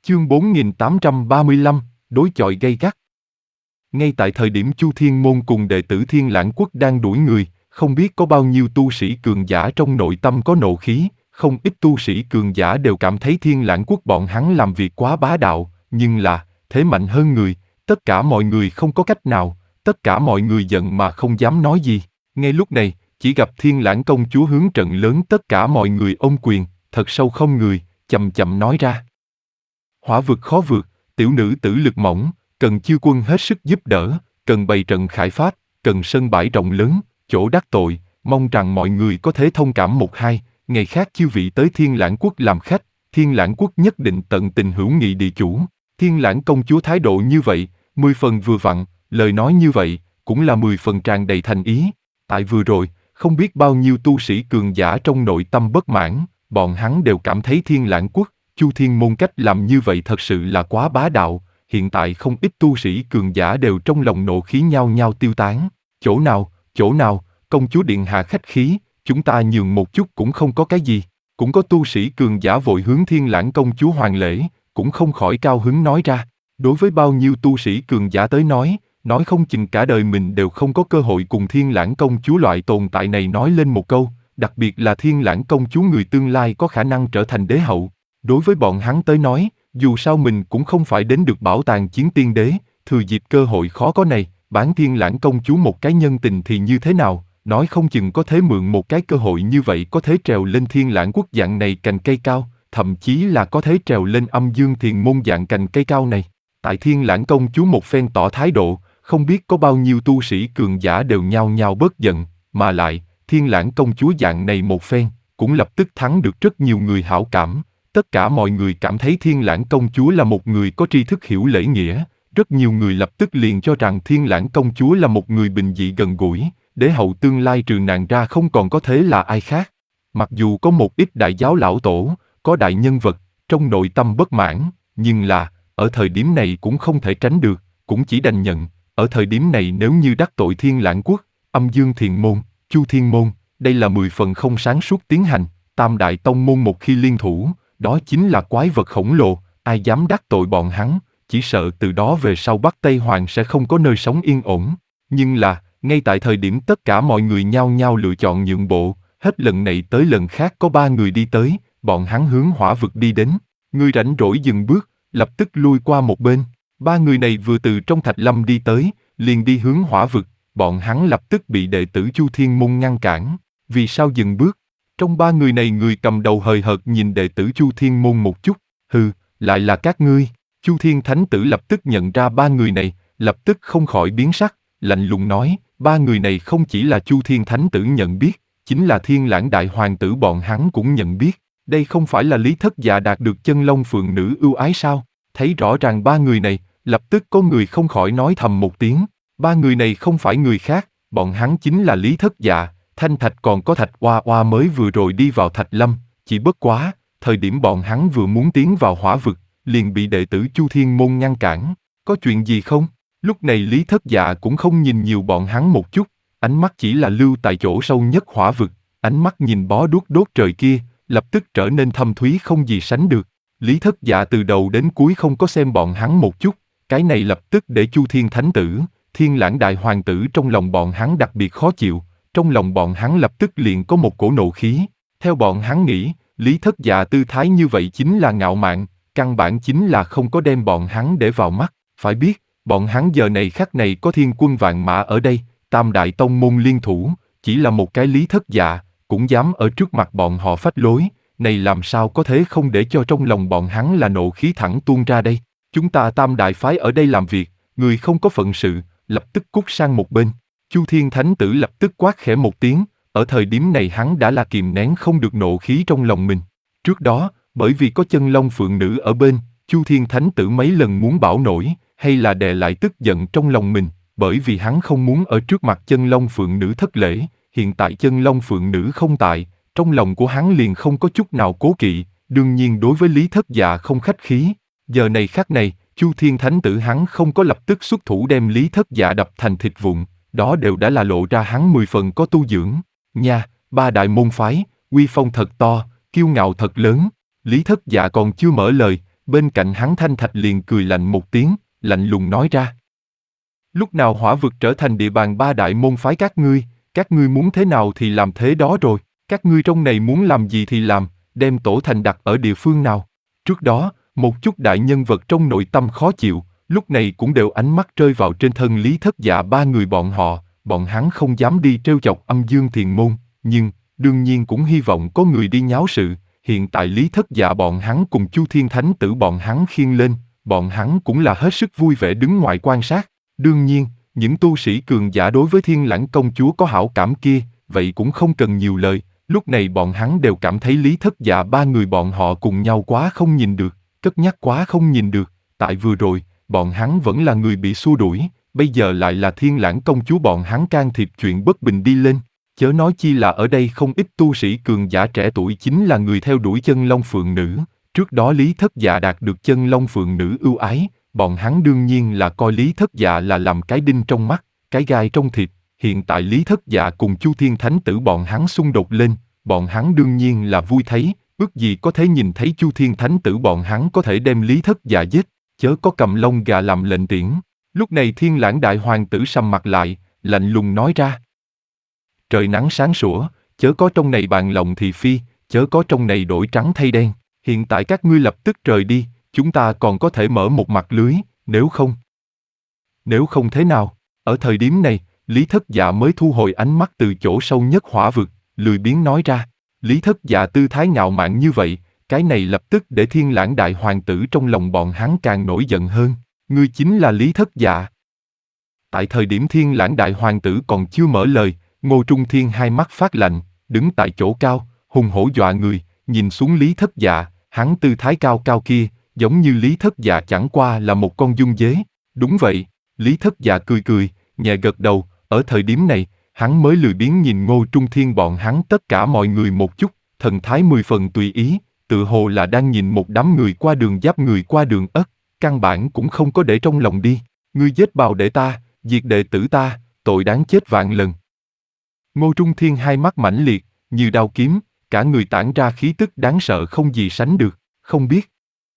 Chương 4835, đối chọi gay gắt. Ngay tại thời điểm Chu Thiên Môn cùng đệ tử Thiên Lãng Quốc đang đuổi người, không biết có bao nhiêu tu sĩ cường giả trong nội tâm có nộ khí, không ít tu sĩ cường giả đều cảm thấy Thiên Lãng Quốc bọn hắn làm việc quá bá đạo, nhưng là, thế mạnh hơn người, tất cả mọi người không có cách nào, tất cả mọi người giận mà không dám nói gì. Ngay lúc này, chỉ gặp Thiên Lãng công chúa hướng trận lớn tất cả mọi người ôm quyền, thật sâu không người, chậm chậm nói ra. Hỏa vực khó vượt, tiểu nữ tử lực mỏng, cần chư quân hết sức giúp đỡ, cần bày trận khải pháp, cần sân bãi rộng lớn, chỗ đắc tội, mong rằng mọi người có thể thông cảm một hai, ngày khác chư vị tới Thiên Lãng Quốc làm khách, Thiên Lãng Quốc nhất định tận tình hữu nghị địa chủ. Thiên Lãng công chúa thái độ như vậy, 10 phần vừa vặn, lời nói như vậy, cũng là 10 phần tràn đầy thành ý. Tại vừa rồi, không biết bao nhiêu tu sĩ cường giả trong nội tâm bất mãn, bọn hắn đều cảm thấy Thiên Lãng Quốc, Chu Thiên Môn cách làm như vậy thật sự là quá bá đạo, hiện tại không ít tu sĩ cường giả đều trong lòng nộ khí nhao nhao tiêu tán. Chỗ nào, công chúa điện hạ khách khí, chúng ta nhường một chút cũng không có cái gì. Cũng có tu sĩ cường giả vội hướng Thiên Lãng công chúa hoàn lễ, cũng không khỏi cao hứng nói ra. Đối với bao nhiêu tu sĩ cường giả tới nói không chừng cả đời mình đều không có cơ hội cùng Thiên Lãng công chúa loại tồn tại này nói lên một câu, đặc biệt là Thiên Lãng công chúa người tương lai có khả năng trở thành đế hậu. Đối với bọn hắn tới nói, dù sao mình cũng không phải đến được bảo tàng chiến tiên đế, thừa dịp cơ hội khó có này, bán Thiên Lãng công chúa một cái nhân tình thì như thế nào, nói không chừng có thể mượn một cái cơ hội như vậy có thể trèo lên Thiên Lãng Quốc dạng này cành cây cao, thậm chí là có thể trèo lên Âm Dương Thiền Môn dạng cành cây cao này. Tại Thiên Lãng công chúa một phen tỏ thái độ, không biết có bao nhiêu tu sĩ cường giả đều nhao nhao bớt giận, mà lại, Thiên Lãng công chúa dạng này một phen, cũng lập tức thắng được rất nhiều người hảo cảm. Tất cả mọi người cảm thấy Thiên Lãng công chúa là một người có tri thức hiểu lễ nghĩa, rất nhiều người lập tức liền cho rằng Thiên Lãng công chúa là một người bình dị gần gũi, đế hậu tương lai trừ nàng ra không còn có thể là ai khác. Mặc dù có một ít đại giáo lão tổ, có đại nhân vật, trong nội tâm bất mãn, nhưng là, ở thời điểm này cũng không thể tránh được, cũng chỉ đành nhận, ở thời điểm này nếu như đắc tội Thiên Lãng Quốc, Âm Dương Thiền Môn, Chu Thiên Môn, đây là 10 phần không sáng suốt tiến hành, tam đại tông môn một khi liên thủ, đó chính là quái vật khổng lồ, ai dám đắc tội bọn hắn, chỉ sợ từ đó về sau Bắc Tây Hoàng sẽ không có nơi sống yên ổn. Nhưng là, ngay tại thời điểm tất cả mọi người nhao nhao lựa chọn nhượng bộ, hết lần này tới lần khác có 3 người đi tới, bọn hắn hướng hỏa vực đi đến. Người rảnh rỗi dừng bước, lập tức lui qua một bên. 3 người này vừa từ trong Thạch Lâm đi tới, liền đi hướng hỏa vực, bọn hắn lập tức bị đệ tử Chu Thiên Môn ngăn cản. Vì sao dừng bước? Trong 3 người này người cầm đầu hời hợt nhìn đệ tử Chu Thiên Môn một chút, hừ, lại là các ngươi. Chu Thiên Thánh Tử lập tức nhận ra 3 người này, lập tức không khỏi biến sắc, lạnh lùng nói, 3 người này không chỉ là Chu Thiên Thánh Tử nhận biết, chính là Thiên Lãng Đại Hoàng tử bọn hắn cũng nhận biết, đây không phải là Lý Thất Dạ đạt được chân long phượng nữ ưu ái sao? Thấy rõ ràng 3 người này, lập tức có người không khỏi nói thầm một tiếng, 3 người này không phải người khác, bọn hắn chính là Lý Thất Dạ. Thanh Thạch còn có Thạch Oa Oa mới vừa rồi đi vào Thạch Lâm, chỉ bất quá, thời điểm bọn hắn vừa muốn tiến vào hỏa vực, liền bị đệ tử Chu Thiên Môn ngăn cản. Có chuyện gì không? Lúc này Lý Thất Dạ cũng không nhìn nhiều bọn hắn một chút, ánh mắt chỉ là lưu tại chỗ sâu nhất hỏa vực, ánh mắt nhìn bó đuốc đốt trời kia, lập tức trở nên thâm thúy không gì sánh được. Lý Thất Dạ từ đầu đến cuối không có xem bọn hắn một chút, cái này lập tức để Chu Thiên Thánh Tử, Thiên Lãng Đại Hoàng tử trong lòng bọn hắn đặc biệt khó chịu. Trong lòng bọn hắn lập tức liền có một cổ nộ khí, theo bọn hắn nghĩ, Lý Thất Dạ tư thái như vậy chính là ngạo mạn, căn bản chính là không có đem bọn hắn để vào mắt, phải biết, bọn hắn giờ này khắc này có thiên quân vạn mã ở đây, tam đại tông môn liên thủ, chỉ là một cái Lý Thất Dạ, cũng dám ở trước mặt bọn họ phách lối, này làm sao có thể không để cho trong lòng bọn hắn là nộ khí thẳng tuôn ra đây, chúng ta tam đại phái ở đây làm việc, người không có phận sự, lập tức cút sang một bên. Chu Thiên Thánh Tử lập tức quát khẽ một tiếng, ở thời điểm này hắn đã là kìm nén không được nộ khí trong lòng mình. Trước đó, bởi vì có chân long phượng nữ ở bên, Chu Thiên Thánh Tử mấy lần muốn bảo nổi, hay là đè lại tức giận trong lòng mình, bởi vì hắn không muốn ở trước mặt chân long phượng nữ thất lễ, hiện tại chân long phượng nữ không tại, trong lòng của hắn liền không có chút nào cố kỵ, đương nhiên đối với Lý Thất Dạ không khách khí. Giờ này khắc này, Chu Thiên Thánh Tử hắn không có lập tức xuất thủ đem Lý Thất Dạ đập thành thịt vụn, đó đều đã là lộ ra hắn 10 phần có tu dưỡng. Nha, 3 đại môn phái, uy phong thật to, kiêu ngạo thật lớn. Lý Thất Dạ còn chưa mở lời, Bên cạnh hắn Thanh Thạch liền cười lạnh một tiếng, lạnh lùng nói ra. Lúc nào hỏa vực trở thành địa bàn ba đại môn phái các ngươi muốn thế nào thì làm thế đó rồi, các ngươi trong này muốn làm gì thì làm, đem tổ thành đặt ở địa phương nào. Trước đó, một chút đại nhân vật trong nội tâm khó chịu, lúc này cũng đều ánh mắt rơi vào trên thân Lý Thất Dạ ba người bọn hắn không dám đi trêu chọc Âm Dương Thiền Môn, nhưng, đương nhiên cũng hy vọng có người đi nháo sự, hiện tại Lý Thất Dạ bọn hắn cùng Chu Thiên Thánh Tử bọn hắn khiêng lên, bọn hắn cũng là hết sức vui vẻ đứng ngoài quan sát. Đương nhiên, những tu sĩ cường giả đối với Thiên Lãng công chúa có hảo cảm kia, vậy cũng không cần nhiều lời, lúc này bọn hắn đều cảm thấy Lý Thất Dạ ba người bọn họ cùng nhau quá không nhìn được, cất nhắc quá không nhìn được, tại vừa rồi, bọn hắn vẫn là người bị xua đuổi, bây giờ lại là Thiên Lãng công chúa bọn hắn can thiệp chuyện bất bình đi lên, chớ nói chi là ở đây không ít tu sĩ cường giả trẻ tuổi chính là người theo đuổi chân long phượng nữ, trước đó Lý Thất Dạ đạt được chân long phượng nữ ưu ái, bọn hắn đương nhiên là coi Lý Thất Dạ là làm cái đinh trong mắt, cái gai trong thịt, hiện tại Lý Thất Dạ cùng Chu Thiên Thánh Tử bọn hắn xung đột lên, bọn hắn đương nhiên là vui thấy, ước gì có thể nhìn thấy Chu Thiên Thánh Tử bọn hắn có thể đem Lý Thất Dạ giết, chớ có cầm lông gà làm lệnh tiễn. Lúc này Thiên Lãng đại hoàng tử sầm mặt lại, lạnh lùng nói ra. Trời nắng sáng sủa, chớ có trong này bàn lòng thị phi, chớ có trong này đổi trắng thay đen, hiện tại các ngươi lập tức rời đi, chúng ta còn có thể mở một mặt lưới, nếu không thế nào? Ở thời điểm này, Lý Thất Dạ mới thu hồi ánh mắt từ chỗ sâu nhất hỏa vực, lười biếng nói ra. Lý Thất Dạ tư thái ngạo mạn như vậy, cái này lập tức để Thiên Lãng đại hoàng tử trong lòng bọn hắn càng nổi giận hơn. Ngươi chính là Lý Thất Dạ. Tại thời điểm Thiên Lãng đại hoàng tử còn chưa mở lời, Ngô Trung Thiên hai mắt phát lạnh, đứng tại chỗ cao, hùng hổ dọa người, nhìn xuống Lý Thất Dạ, hắn tư thái cao cao kia, giống như Lý Thất Dạ chẳng qua là một con dung dế. Đúng vậy, Lý Thất Dạ cười cười, nhẹ gật đầu, ở thời điểm này, hắn mới lười biếng nhìn Ngô Trung Thiên bọn hắn tất cả mọi người một chút, thần thái 10 phần tùy ý, tự hồ là đang nhìn một đám người qua đường giáp người qua đường ất, căn bản cũng không có để trong lòng đi. Ngươi giết bào đệ ta, diệt đệ tử ta, tội đáng chết vạn lần. Ngô Trung Thiên hai mắt mãnh liệt, như đao kiếm, cả người tản ra khí tức đáng sợ không gì sánh được, không biết.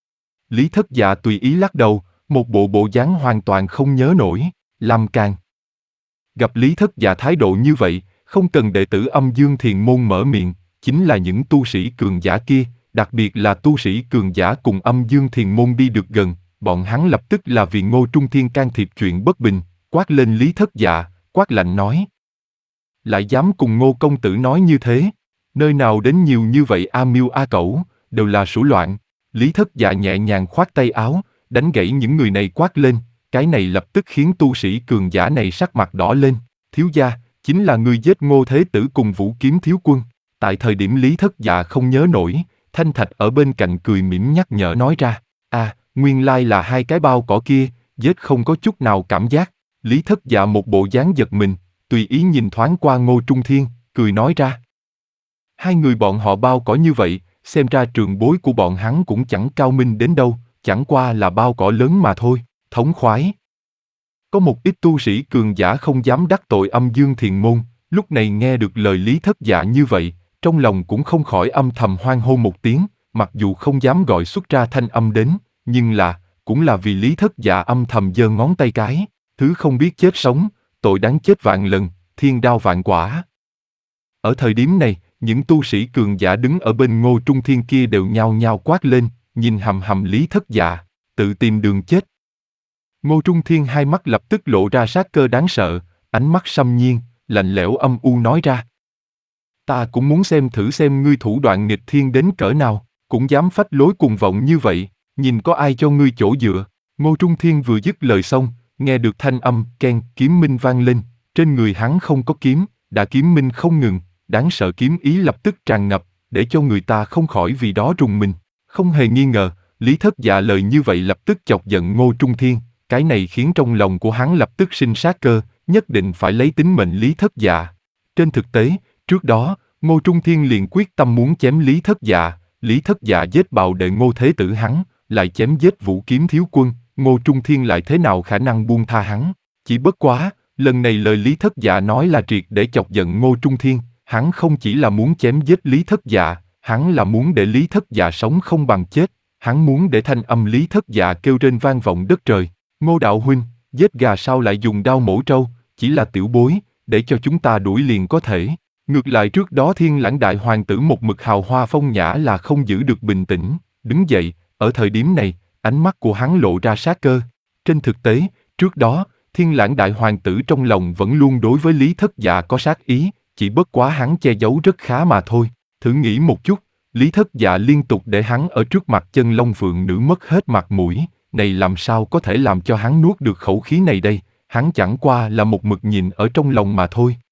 Lý Thất Dạ tùy ý lắc đầu, một bộ dáng hoàn toàn không nhớ nổi, làm càng. Gặp Lý Thất Dạ thái độ như vậy, không cần đệ tử Âm Dương Thiền Môn mở miệng, chính là những tu sĩ cường giả kia, đặc biệt là tu sĩ cường giả cùng Âm Dương Thiền Môn đi được gần, bọn hắn lập tức là vì Ngô Trung Thiên can thiệp chuyện bất bình, quát lên Lý Thất Dạ, quát lạnh nói. Lại dám cùng Ngô công tử nói như thế, nơi nào đến nhiều như vậy a miêu a cẩu, đều là sủ loạn. Lý Thất Dạ nhẹ nhàng khoát tay áo, đánh gãy những người này quát lên, cái này lập tức khiến tu sĩ cường giả này sắc mặt đỏ lên. Thiếu gia, chính là người giết Ngô Thế Tử cùng Vũ Kiếm thiếu quân. Tại thời điểm Lý Thất Dạ không nhớ nổi, Thanh Thạch ở bên cạnh cười mỉm nhắc nhở nói ra, nguyên lai là hai cái bao cỏ kia, giết không có chút nào cảm giác. Lý Thất Dạ một bộ dáng giật mình, tùy ý nhìn thoáng qua Ngô Trung Thiên, cười nói ra. Hai người bọn họ bao cỏ như vậy, xem ra trường bối của bọn hắn cũng chẳng cao minh đến đâu, chẳng qua là bao cỏ lớn mà thôi, thống khoái. Có một ít tu sĩ cường giả không dám đắc tội Âm Dương Thiền Môn, lúc này nghe được lời Lý Thất Dạ như vậy, trong lòng cũng không khỏi âm thầm hoan hô một tiếng, mặc dù không dám gọi xuất ra thanh âm đến, nhưng cũng là vì Lý Thất Dạ âm thầm giơ ngón tay cái, thứ không biết chết sống, tội đáng chết vạn lần, thiên đao vạn quả. Ở thời điểm này, những tu sĩ cường giả đứng ở bên Ngô Trung Thiên kia đều nhao nhao quát lên, nhìn hầm hầm Lý Thất Dạ, tự tìm đường chết. Ngô Trung Thiên hai mắt lập tức lộ ra sát cơ đáng sợ, ánh mắt xâm nhiên, lạnh lẽo âm u nói ra. Ta cũng muốn xem thử xem ngươi thủ đoạn nghịch thiên đến cỡ nào, cũng dám phách lối cuồng vọng như vậy, nhìn có ai cho ngươi chỗ dựa. Ngô Trung Thiên vừa dứt lời xong, nghe được thanh âm keng kiếm minh vang lên, trên người hắn không có kiếm, đã kiếm minh không ngừng, đáng sợ kiếm ý lập tức tràn ngập, để cho người ta không khỏi vì đó rùng mình. Không hề nghi ngờ, Lý Thất Dạ lời như vậy lập tức chọc giận Ngô Trung Thiên, cái này khiến trong lòng của hắn lập tức sinh sát cơ, nhất định phải lấy tính mệnh Lý Thất Dạ. Trên thực tế, trước đó, Ngô Trung Thiên liền quyết tâm muốn chém Lý Thất Dạ giết bào đệ Ngô Thế Tử hắn, lại chém giết Vũ Kiếm thiếu quân, Ngô Trung Thiên lại thế nào khả năng buông tha hắn. Chỉ bất quá, lần này lời Lý Thất Dạ nói là triệt để chọc giận Ngô Trung Thiên, hắn không chỉ là muốn chém giết Lý Thất Dạ, hắn là muốn để Lý Thất Dạ sống không bằng chết, Hắn muốn để thanh âm Lý Thất Dạ kêu trên vang vọng đất trời. Ngô đạo huynh, giết gà sao lại dùng đao mổ trâu, chỉ là tiểu bối, để cho chúng ta đuổi liền có thể. Ngược lại trước đó Thiên Lãng đại hoàng tử một mực hào hoa phong nhã là không giữ được bình tĩnh, đứng dậy, ở thời điểm này, ánh mắt của hắn lộ ra sát cơ. Trên thực tế, trước đó, Thiên Lãng đại hoàng tử trong lòng vẫn luôn đối với Lý Thất Dạ có sát ý, chỉ bất quá hắn che giấu rất khá mà thôi. Thử nghĩ một chút, Lý Thất Dạ liên tục để hắn ở trước mặt Chân Long Phượng Nữ mất hết mặt mũi, này làm sao có thể làm cho hắn nuốt được khẩu khí này đây, hắn chẳng qua là một mực nhìn ở trong lòng mà thôi.